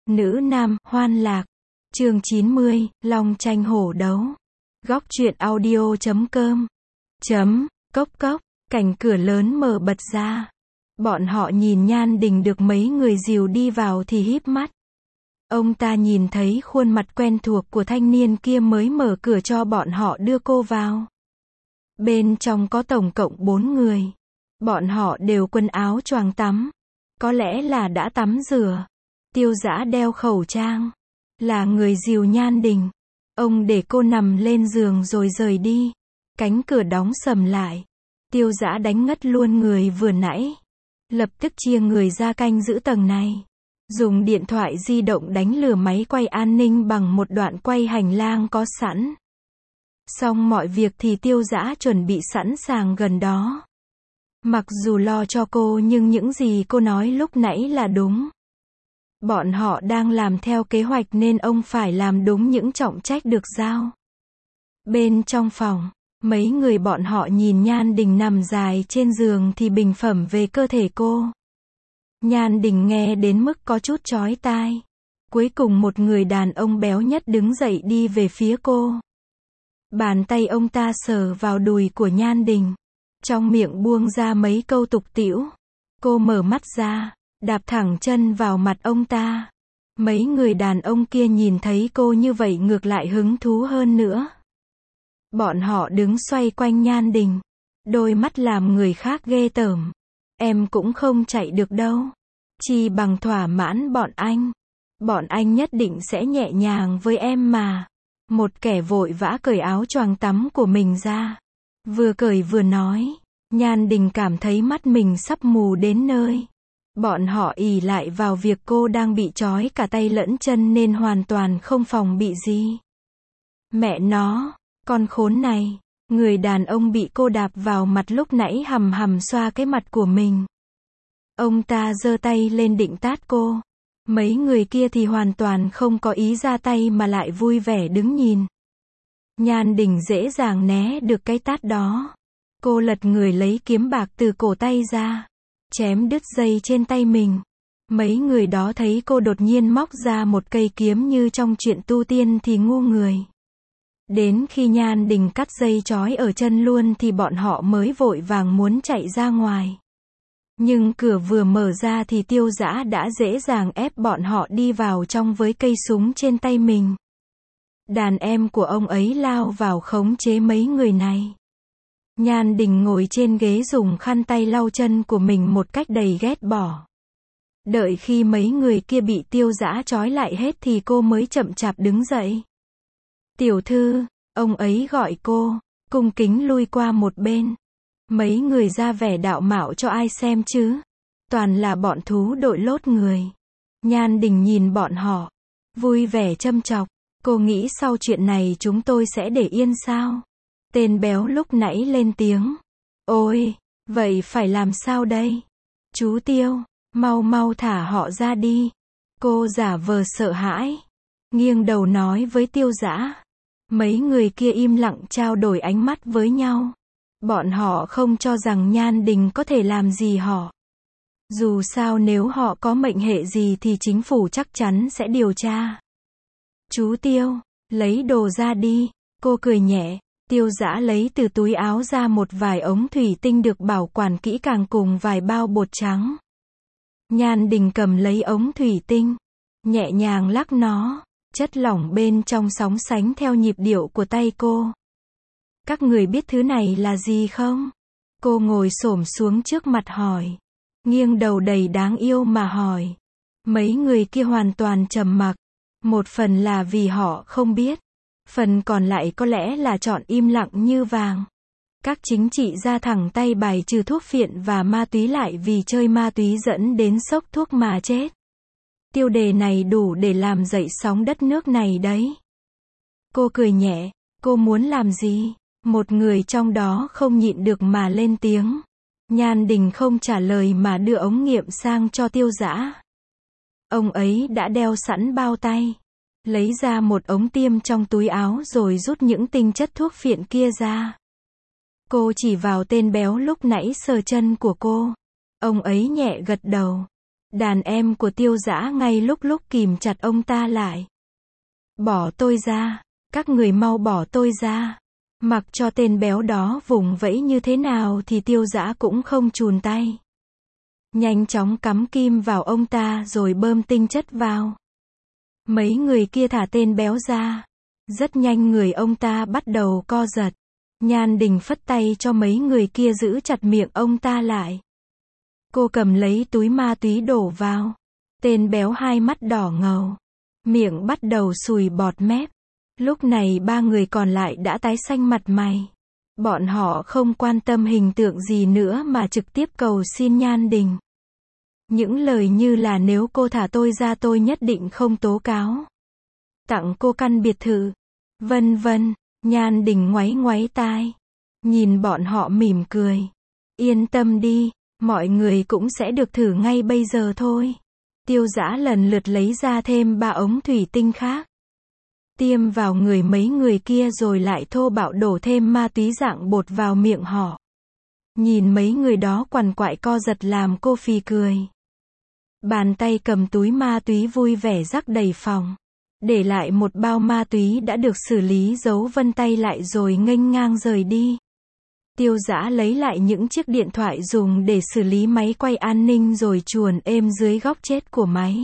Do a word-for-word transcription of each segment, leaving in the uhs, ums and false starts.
Nữ nam, hoan lạc. Chương chín mươi, long tranh hổ đấu. Góc truyện audio chấm com. Chấm, cốc cốc, cảnh cửa lớn mở bật ra. Bọn họ nhìn Nhan Đình được mấy người dìu đi vào thì híp mắt. Ông ta nhìn thấy khuôn mặt quen thuộc của thanh niên kia mới mở cửa cho bọn họ đưa cô vào. Bên trong có tổng cộng bốn người. Bọn họ đều quần áo choàng tắm. Có lẽ là đã tắm rửa. Tiêu Dã đeo khẩu trang. Là người dìu Nhan Đình. Ông để cô nằm lên giường rồi rời đi. Cánh cửa đóng sầm lại. Tiêu Dã đánh ngất luôn người vừa nãy. Lập tức chia người ra canh giữ tầng này. Dùng điện thoại di động đánh lừa máy quay an ninh bằng một đoạn quay hành lang có sẵn. Xong mọi việc thì Tiêu Dã chuẩn bị sẵn sàng gần đó. Mặc dù lo cho cô nhưng những gì cô nói lúc nãy là đúng. Bọn họ đang làm theo kế hoạch nên ông phải làm đúng những trọng trách được giao. Bên trong phòng, mấy người bọn họ nhìn Nhan Đình nằm dài trên giường thì bình phẩm về cơ thể cô. Nhan Đình nghe đến mức có chút chói tai. Cuối cùng một người đàn ông béo nhất đứng dậy đi về phía cô. Bàn tay ông ta sờ vào đùi của Nhan Đình. Trong miệng buông ra mấy câu tục tĩu. Cô mở mắt ra, đạp thẳng chân vào mặt ông ta. Mấy người đàn ông kia nhìn thấy cô như vậy ngược lại hứng thú hơn nữa. Bọn họ đứng xoay quanh Nhan Đình. Đôi mắt làm người khác ghê tởm. Em cũng không chạy được đâu. Chỉ bằng thỏa mãn bọn anh. Bọn anh nhất định sẽ nhẹ nhàng với em mà. Một kẻ vội vã cởi áo choàng tắm của mình ra. Vừa cởi vừa nói. Nhan Đình cảm thấy mắt mình sắp mù đến nơi. Bọn họ ỷ lại vào việc cô đang bị trói cả tay lẫn chân nên hoàn toàn không phòng bị gì. Mẹ nó, con khốn này. Người đàn ông bị cô đạp vào mặt lúc nãy hầm hầm xoa cái mặt của mình. Ông ta giơ tay lên định tát cô. Mấy người kia thì hoàn toàn không có ý ra tay mà lại vui vẻ đứng nhìn. Nhan Đình dễ dàng né được cái tát đó. Cô lật người lấy kiếm bạc từ cổ tay ra. Chém đứt dây trên tay mình. Mấy người đó thấy cô đột nhiên móc ra một cây kiếm như trong chuyện tu tiên thì ngu người. Đến khi Nhan Đình cắt dây trói ở chân luôn thì bọn họ mới vội vàng muốn chạy ra ngoài. Nhưng cửa vừa mở ra thì Tiêu Dã đã dễ dàng ép bọn họ đi vào trong với cây súng trên tay mình. Đàn em của ông ấy lao vào khống chế mấy người này. Nhan Đình ngồi trên ghế dùng khăn tay lau chân của mình một cách đầy ghét bỏ. Đợi khi mấy người kia bị Tiêu Dã trói lại hết thì cô mới chậm chạp đứng dậy. Tiểu thư, ông ấy gọi cô, cung kính lui qua một bên. Mấy người ra vẻ đạo mạo cho ai xem chứ. Toàn là bọn thú đội lốt người. Nhan Đình nhìn bọn họ. Vui vẻ châm chọc. Cô nghĩ sau chuyện này chúng tôi sẽ để yên sao? Tên béo lúc nãy lên tiếng. Ôi, vậy phải làm sao đây? Chú Tiêu, mau mau thả họ ra đi. Cô giả vờ sợ hãi. Nghiêng đầu nói với Tiêu Dã. Mấy người kia im lặng trao đổi ánh mắt với nhau. Bọn họ không cho rằng Nhan Đình có thể làm gì họ. Dù sao nếu họ có mệnh hệ gì thì chính phủ chắc chắn sẽ điều tra. Chú Tiêu, lấy đồ ra đi. Cô cười nhẹ. Tiêu Dã lấy từ túi áo ra một vài ống thủy tinh được bảo quản kỹ càng cùng vài bao bột trắng. Nhan Đình cầm lấy ống thủy tinh. Nhẹ nhàng lắc nó. Chất lỏng bên trong sóng sánh theo nhịp điệu của tay cô. Các người biết thứ này là gì không? Cô ngồi xổm xuống trước mặt hỏi. Nghiêng đầu đầy đáng yêu mà hỏi. Mấy người kia hoàn toàn trầm mặc. Một phần là vì họ không biết. Phần còn lại có lẽ là chọn im lặng như vàng. Các chính trị gia thẳng tay bài trừ thuốc phiện và ma túy lại vì chơi ma túy dẫn đến sốc thuốc mà chết. Tiêu đề này đủ để làm dậy sóng đất nước này đấy. Cô cười nhẹ. Cô muốn làm gì? Một người trong đó không nhịn được mà lên tiếng. Nhan Đình không trả lời mà đưa ống nghiệm sang cho Tiêu Dã. Ông ấy đã đeo sẵn bao tay. Lấy ra một ống tiêm trong túi áo rồi rút những tinh chất thuốc phiện kia ra. Cô chỉ vào tên béo lúc nãy sờ chân của cô. Ông ấy nhẹ gật đầu. Đàn em của Tiêu Dã ngay lúc lúc kìm chặt ông ta lại. Bỏ tôi ra, các người mau bỏ tôi ra. Mặc cho tên béo đó vùng vẫy như thế nào thì Tiêu Dã cũng không chùn tay. Nhanh chóng cắm kim vào ông ta rồi bơm tinh chất vào. Mấy người kia thả tên béo ra. Rất nhanh người ông ta bắt đầu co giật. Nhan Đình phất tay cho mấy người kia giữ chặt miệng ông ta lại. Cô cầm lấy túi ma túy đổ vào. Tên béo hai mắt đỏ ngầu. Miệng bắt đầu sùi bọt mép. Lúc này ba người còn lại đã tái xanh mặt mày. Bọn họ không quan tâm hình tượng gì nữa mà trực tiếp cầu xin Nhan Đình. Những lời như là nếu cô thả tôi ra tôi nhất định không tố cáo. Tặng cô căn biệt thự. Vân vân. Nhan Đình ngoáy ngoáy tai. Nhìn bọn họ mỉm cười. Yên tâm đi, mọi người cũng sẽ được thử ngay bây giờ thôi. Tiêu Dã lần lượt lấy ra thêm ba ống thủy tinh khác. Tiêm vào người mấy người kia rồi lại thô bạo đổ thêm ma túy dạng bột vào miệng họ. Nhìn mấy người đó quằn quại co giật làm cô phì cười. Bàn tay cầm túi ma túy vui vẻ rắc đầy phòng. Để lại một bao ma túy đã được xử lý dấu vân tay lại rồi nghênh ngang rời đi. Tiêu Dã lấy lại những chiếc điện thoại dùng để xử lý máy quay an ninh rồi chuồn êm dưới góc chết của máy.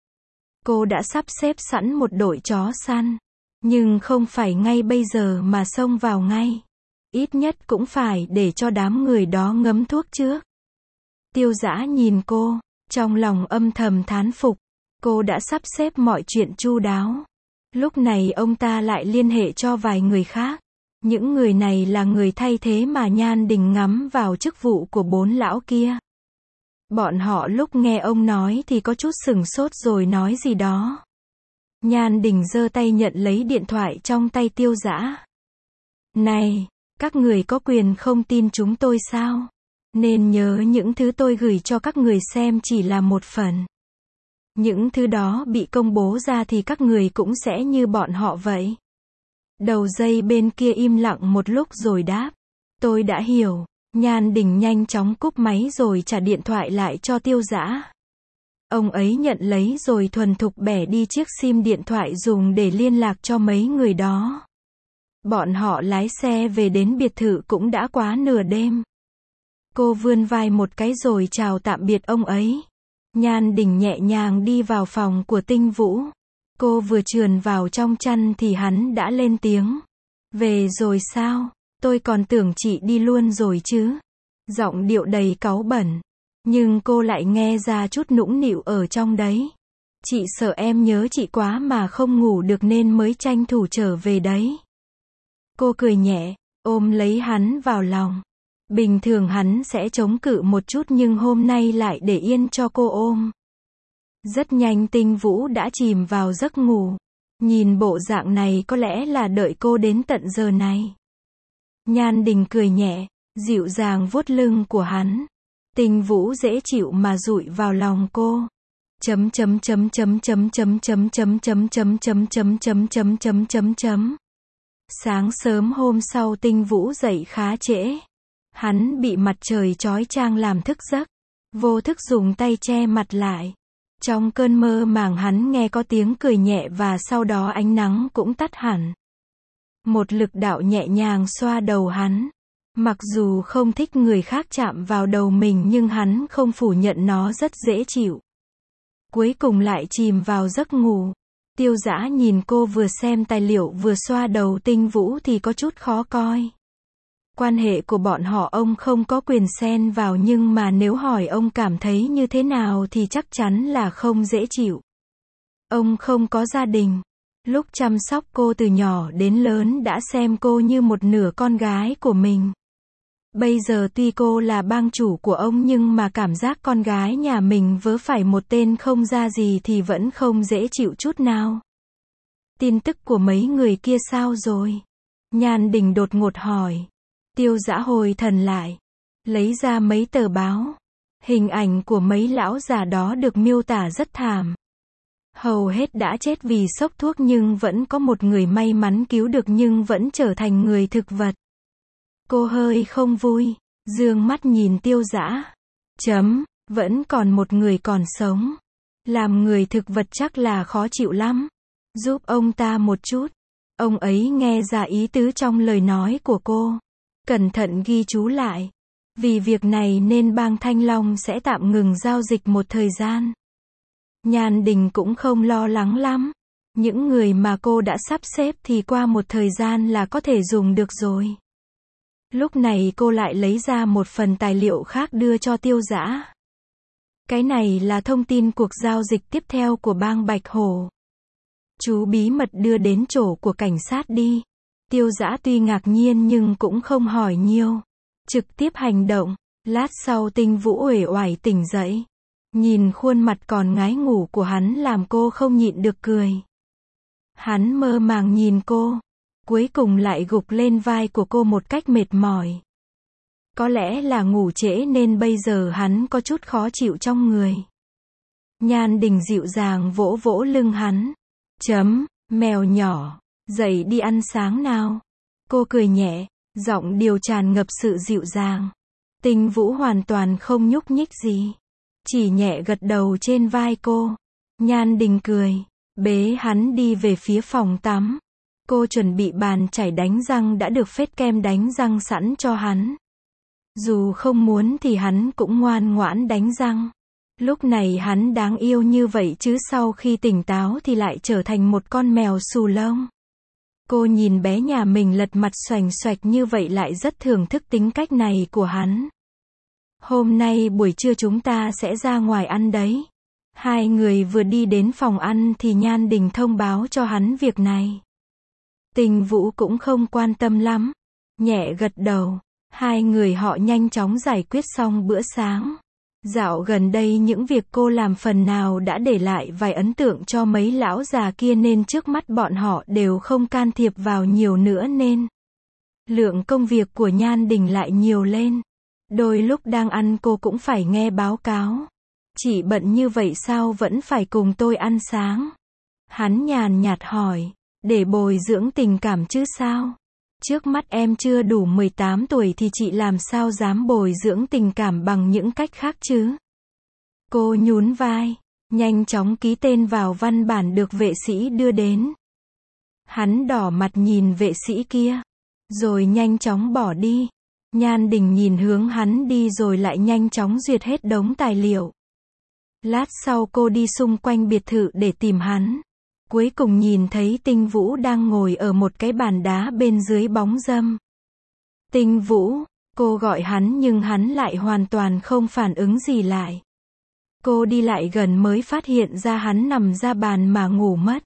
Cô đã sắp xếp sẵn một đội chó săn. Nhưng không phải ngay bây giờ mà xông vào ngay. Ít nhất cũng phải để cho đám người đó ngấm thuốc trước. Tiêu Dã nhìn cô, trong lòng âm thầm thán phục. Cô đã sắp xếp mọi chuyện chu đáo. Lúc này ông ta lại liên hệ cho vài người khác. Những người này là người thay thế mà Nhan Đình ngắm vào chức vụ của bốn lão kia. Bọn họ lúc nghe ông nói thì có chút sửng sốt rồi nói gì đó. Nhan Đình giơ tay nhận lấy điện thoại trong tay Tiêu Dã. Này, các người có quyền không tin chúng tôi sao? Nên nhớ những thứ tôi gửi cho các người xem chỉ là một phần. Những thứ đó bị công bố ra thì các người cũng sẽ như bọn họ vậy. Đầu dây bên kia im lặng một lúc rồi đáp. Tôi đã hiểu. Nhan Đình nhanh chóng cúp máy rồi trả điện thoại lại cho Tiêu Dã. Ông ấy nhận lấy rồi thuần thục bẻ đi chiếc sim điện thoại dùng để liên lạc cho mấy người đó. Bọn họ lái xe về đến biệt thự cũng đã quá nửa đêm. Cô vươn vai một cái rồi chào tạm biệt ông ấy. Nhan Đình nhẹ nhàng đi vào phòng của Tinh Vũ. Cô vừa trườn vào trong chăn thì hắn đã lên tiếng. Về rồi sao? Tôi còn tưởng chị đi luôn rồi chứ. Giọng điệu đầy cáu bẩn. Nhưng cô lại nghe ra chút nũng nịu ở trong đấy. Chị sợ em nhớ chị quá mà không ngủ được nên mới tranh thủ trở về đấy. Cô cười nhẹ, ôm lấy hắn vào lòng. Bình thường hắn sẽ chống cự một chút nhưng hôm nay lại để yên cho cô ôm. Rất nhanh Tinh Vũ đã chìm vào giấc ngủ. Nhìn bộ dạng này có lẽ là đợi cô đến tận giờ này. Nhan Đình cười nhẹ, dịu dàng vuốt lưng của hắn. Tinh Vũ dễ chịu mà dụi vào lòng cô. Chấm chấm chấm chấm chấm chấm chấm chấm chấm chấm chấm chấm chấm chấm chấm chấm chấm. Sáng sớm hôm sau Tinh Vũ dậy khá trễ. Hắn bị mặt trời chói chang làm thức giấc. Vô thức dùng tay che mặt lại. Trong cơn mơ màng hắn nghe có tiếng cười nhẹ và sau đó ánh nắng cũng tắt hẳn. Một lực đạo nhẹ nhàng xoa đầu hắn. Mặc dù không thích người khác chạm vào đầu mình nhưng hắn không phủ nhận nó rất dễ chịu. Cuối cùng lại chìm vào giấc ngủ. Tiêu Dã nhìn cô vừa xem tài liệu vừa xoa đầu Tinh Vũ thì có chút khó coi. Quan hệ của bọn họ ông không có quyền xen vào nhưng mà nếu hỏi ông cảm thấy như thế nào thì chắc chắn là không dễ chịu. Ông không có gia đình. Lúc chăm sóc cô từ nhỏ đến lớn đã xem cô như một nửa con gái của mình. Bây giờ tuy cô là bang chủ của ông nhưng mà cảm giác con gái nhà mình vớ phải một tên không ra gì thì vẫn không dễ chịu chút nào. Tin tức của mấy người kia sao rồi? Nhan Đình đột ngột hỏi. Tiêu Dã hồi thần lại. Lấy ra mấy tờ báo. Hình ảnh của mấy lão già đó được miêu tả rất thảm. Hầu hết đã chết vì sốc thuốc nhưng vẫn có một người may mắn cứu được nhưng vẫn trở thành người thực vật. Cô hơi không vui, dương mắt nhìn Tiêu Dã. Chấm, Vẫn còn một người còn sống. Làm người thực vật chắc là khó chịu lắm. Giúp ông ta một chút. Ông ấy nghe ra ý tứ trong lời nói của cô. Cẩn thận ghi chú lại. Vì việc này nên bang Thanh Long sẽ tạm ngừng giao dịch một thời gian. Nhan Đình cũng không lo lắng lắm. Những người mà cô đã sắp xếp thì qua một thời gian là có thể dùng được rồi. Lúc này cô lại lấy ra một phần tài liệu khác đưa cho Tiêu Dã. Cái này là thông tin cuộc giao dịch tiếp theo của bang Bạch Hổ. Chú bí mật đưa đến chỗ của cảnh sát đi. Tiêu Dã tuy ngạc nhiên nhưng cũng không hỏi nhiều. Trực tiếp hành động. Lát sau Tinh Vũ uể oải tỉnh dậy. Nhìn khuôn mặt còn ngái ngủ của hắn làm cô không nhịn được cười. Hắn mơ màng nhìn cô. Cuối cùng lại gục lên vai của cô một cách mệt mỏi. Có lẽ là ngủ trễ nên bây giờ hắn có chút khó chịu trong người. Nhan Đình dịu dàng vỗ vỗ lưng hắn. Chấm, mèo nhỏ, dậy đi ăn sáng nào. Cô cười nhẹ, giọng điều tràn ngập sự dịu dàng. Tinh Vũ hoàn toàn không nhúc nhích gì. Chỉ nhẹ gật đầu trên vai cô. Nhan Đình cười, bế hắn đi về phía phòng tắm. Cô chuẩn bị bàn chải đánh răng đã được phết kem đánh răng sẵn cho hắn. Dù không muốn thì hắn cũng ngoan ngoãn đánh răng. Lúc này hắn đáng yêu như vậy chứ sau khi tỉnh táo thì lại trở thành một con mèo xù lông. Cô nhìn bé nhà mình lật mặt xoành xoạch như vậy lại rất thưởng thức tính cách này của hắn. Hôm nay buổi trưa chúng ta sẽ ra ngoài ăn đấy. Hai người vừa đi đến phòng ăn thì Nhan Đình thông báo cho hắn việc này. Tinh Vũ cũng không quan tâm lắm. Nhẹ gật đầu. Hai người họ nhanh chóng giải quyết xong bữa sáng. Dạo gần đây những việc cô làm phần nào đã để lại vài ấn tượng cho mấy lão già kia nên trước mắt bọn họ đều không can thiệp vào nhiều nữa nên lượng công việc của Nhan Đình lại nhiều lên. Đôi lúc đang ăn cô cũng phải nghe báo cáo. Chị bận như vậy sao vẫn phải cùng tôi ăn sáng? Hắn nhàn nhạt hỏi, để bồi dưỡng tình cảm chứ sao? Trước mắt em chưa đủ mười tám tuổi thì chị làm sao dám bồi dưỡng tình cảm bằng những cách khác chứ? Cô nhún vai, nhanh chóng ký tên vào văn bản được vệ sĩ đưa đến. Hắn đỏ mặt nhìn vệ sĩ kia, rồi nhanh chóng bỏ đi. Nhan Đình nhìn hướng hắn đi rồi lại nhanh chóng duyệt hết đống tài liệu. Lát sau cô đi xung quanh biệt thự để tìm hắn. Cuối cùng nhìn thấy Tinh Vũ đang ngồi ở một cái bàn đá bên dưới bóng râm. Tinh Vũ, cô gọi hắn nhưng hắn lại hoàn toàn không phản ứng gì lại. Cô đi lại gần mới phát hiện ra hắn nằm ra bàn mà ngủ mất.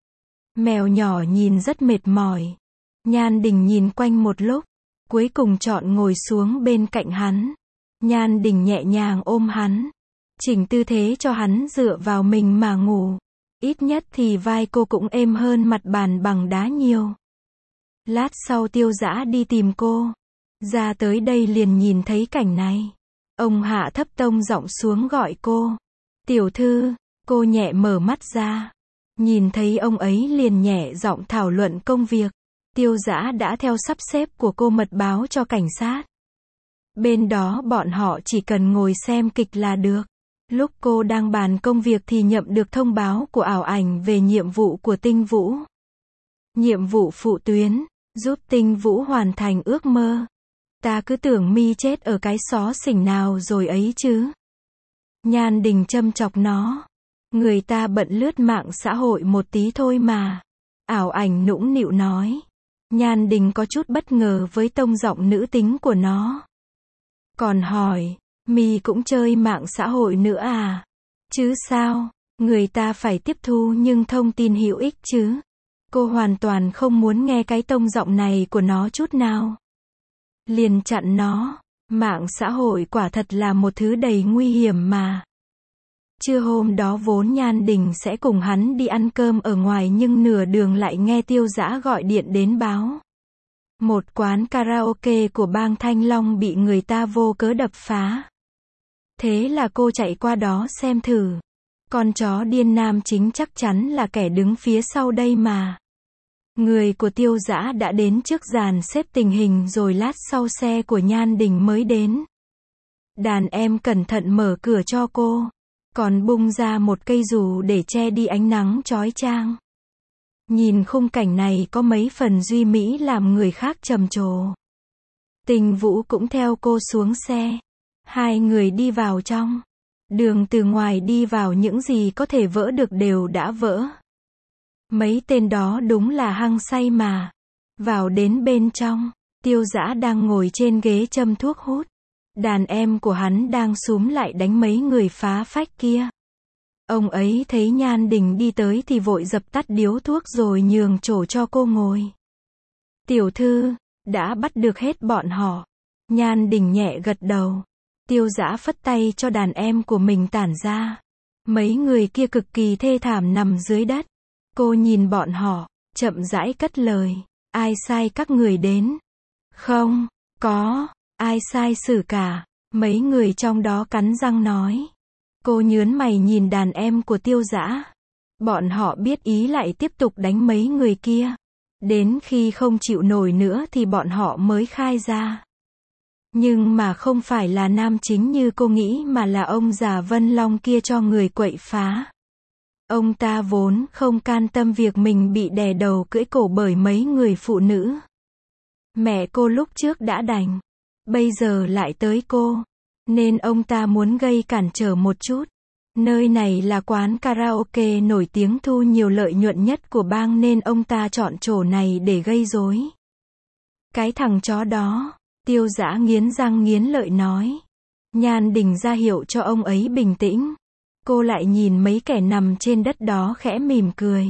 Mèo nhỏ nhìn rất mệt mỏi. Nhan Đình nhìn quanh một lúc, cuối cùng chọn ngồi xuống bên cạnh hắn. Nhan Đình nhẹ nhàng ôm hắn, chỉnh tư thế cho hắn dựa vào mình mà ngủ. Ít nhất thì vai cô cũng êm hơn mặt bàn bằng đá nhiều. Lát sau Tiêu Dã đi tìm cô. Ra tới đây liền nhìn thấy cảnh này. Ông hạ thấp tông giọng xuống gọi cô. Tiểu thư, cô nhẹ mở mắt ra. Nhìn thấy ông ấy liền nhẹ giọng thảo luận công việc. Tiêu Dã đã theo sắp xếp của cô mật báo cho cảnh sát. Bên đó bọn họ chỉ cần ngồi xem kịch là được. Lúc cô đang bàn công việc thì nhận được thông báo của ảo ảnh về nhiệm vụ của Tinh Vũ. Nhiệm vụ phụ tuyến, giúp Tinh Vũ hoàn thành ước mơ. Ta cứ tưởng mi chết ở cái xó xỉnh nào rồi ấy chứ. Nhan Đình châm chọc nó. Người ta bận lướt mạng xã hội một tí thôi mà. Ảo ảnh nũng nịu nói. Nhan Đình có chút bất ngờ với tông giọng nữ tính của nó. Còn hỏi, mi cũng chơi mạng xã hội nữa à? Chứ sao, người ta phải tiếp thu nhưng thông tin hữu ích chứ. Cô hoàn toàn không muốn nghe cái tông giọng này của nó chút nào. Liền chặn nó, mạng xã hội quả thật là một thứ đầy nguy hiểm mà. Trưa hôm đó vốn Nhan Đình sẽ cùng hắn đi ăn cơm ở ngoài nhưng nửa đường lại nghe Tiêu Dã gọi điện đến báo. Một quán karaoke của bang Thanh Long bị người ta vô cớ đập phá. Thế là cô chạy qua đó xem thử. Con chó điên nam chính chắc chắn là kẻ đứng phía sau đây mà. Người của Tiêu Dã đã đến trước dàn xếp tình hình rồi lát sau xe của Nhan Đình mới đến. Đàn em cẩn thận mở cửa cho cô, còn bung ra một cây dù để che đi ánh nắng chói chang. Nhìn khung cảnh này có mấy phần duy mỹ làm người khác trầm trồ. Tình Vũ cũng theo cô xuống xe. Hai người đi vào trong. Đường từ ngoài đi vào, những gì có thể vỡ được đều đã vỡ. Mấy tên đó đúng là hăng say mà. Vào đến bên trong, Tiêu Dã đang ngồi trên ghế châm thuốc hút. Đàn em của hắn đang xúm lại đánh mấy người phá phách kia. Ông ấy thấy Nhan Đình đi tới thì vội dập tắt điếu thuốc rồi nhường chỗ cho cô ngồi. Tiểu thư, đã bắt được hết bọn họ. Nhan Đình nhẹ gật đầu. Tiêu Dã phất tay cho đàn em của mình tản ra. Mấy người kia cực kỳ thê thảm nằm dưới đất. Cô nhìn bọn họ, chậm rãi cất lời. Ai sai các người đến? Không, có, ai sai xử cả. Mấy người trong đó cắn răng nói. Cô nhớn mày nhìn đàn em của Tiêu Dã. Bọn họ biết ý lại tiếp tục đánh mấy người kia. Đến khi không chịu nổi nữa thì bọn họ mới khai ra. Nhưng mà không phải là nam chính như cô nghĩ mà là ông già Vân Long kia cho người quậy phá. Ông ta vốn không can tâm việc mình bị đè đầu cưỡi cổ bởi mấy người phụ nữ. Mẹ cô lúc trước đã đành, bây giờ lại tới cô. Nên ông ta muốn gây cản trở một chút. Nơi này là quán karaoke nổi tiếng thu nhiều lợi nhuận nhất của bang nên ông ta chọn chỗ này để gây rối. Cái thằng chó đó, Tiêu Dã nghiến răng nghiến lợi nói. Nhan Đình ra hiệu cho ông ấy bình tĩnh. Cô lại nhìn mấy kẻ nằm trên đất đó khẽ mỉm cười.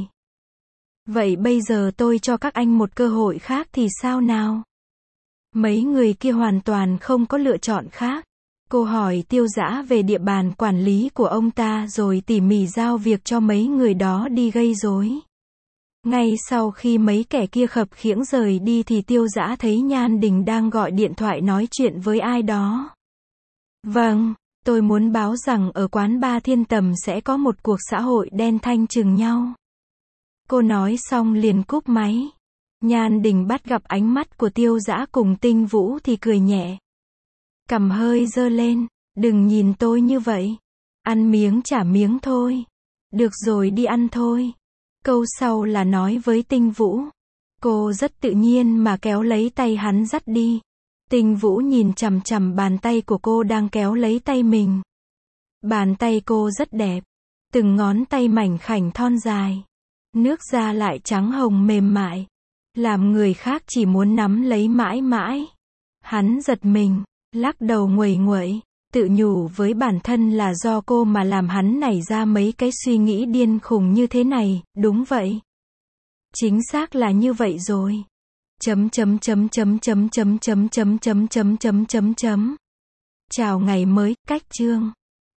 Vậy bây giờ tôi cho các anh một cơ hội khác thì sao nào? Mấy người kia hoàn toàn không có lựa chọn khác. Cô hỏi Tiêu Dã về địa bàn quản lý của ông ta rồi tỉ mỉ giao việc cho mấy người đó đi gây rối. Ngay sau khi mấy kẻ kia khập khiễng rời đi thì Tiêu Dã thấy Nhan Đình đang gọi điện thoại nói chuyện với ai đó. Vâng, tôi muốn báo rằng ở quán Ba Thiên Tầm sẽ có một cuộc xã hội đen thanh trừng nhau. Cô nói xong liền cúp máy. Nhan Đình bắt gặp ánh mắt của Tiêu Dã cùng Tinh Vũ thì cười nhẹ. Cằm hơi giơ lên, đừng nhìn tôi như vậy. Ăn miếng trả miếng thôi. Được rồi, đi ăn thôi. Câu sau là nói với Tinh Vũ. Cô rất tự nhiên mà kéo lấy tay hắn dắt đi. Tinh Vũ nhìn chằm chằm bàn tay của cô đang kéo lấy tay mình. Bàn tay cô rất đẹp. Từng ngón tay mảnh khảnh thon dài. Nước da lại trắng hồng mềm mại. Làm người khác chỉ muốn nắm lấy mãi mãi. Hắn giật mình, lắc đầu nguầy nguậy, tự nhủ với bản thân là do cô mà làm hắn nảy ra mấy cái suy nghĩ điên khùng như thế này. Đúng vậy. Chính xác là như vậy rồi. Chấm chấm chấm chấm chấm chấm chấm chấm chấm chấm chấm chấm chấm. Chào ngày mới, cách chương.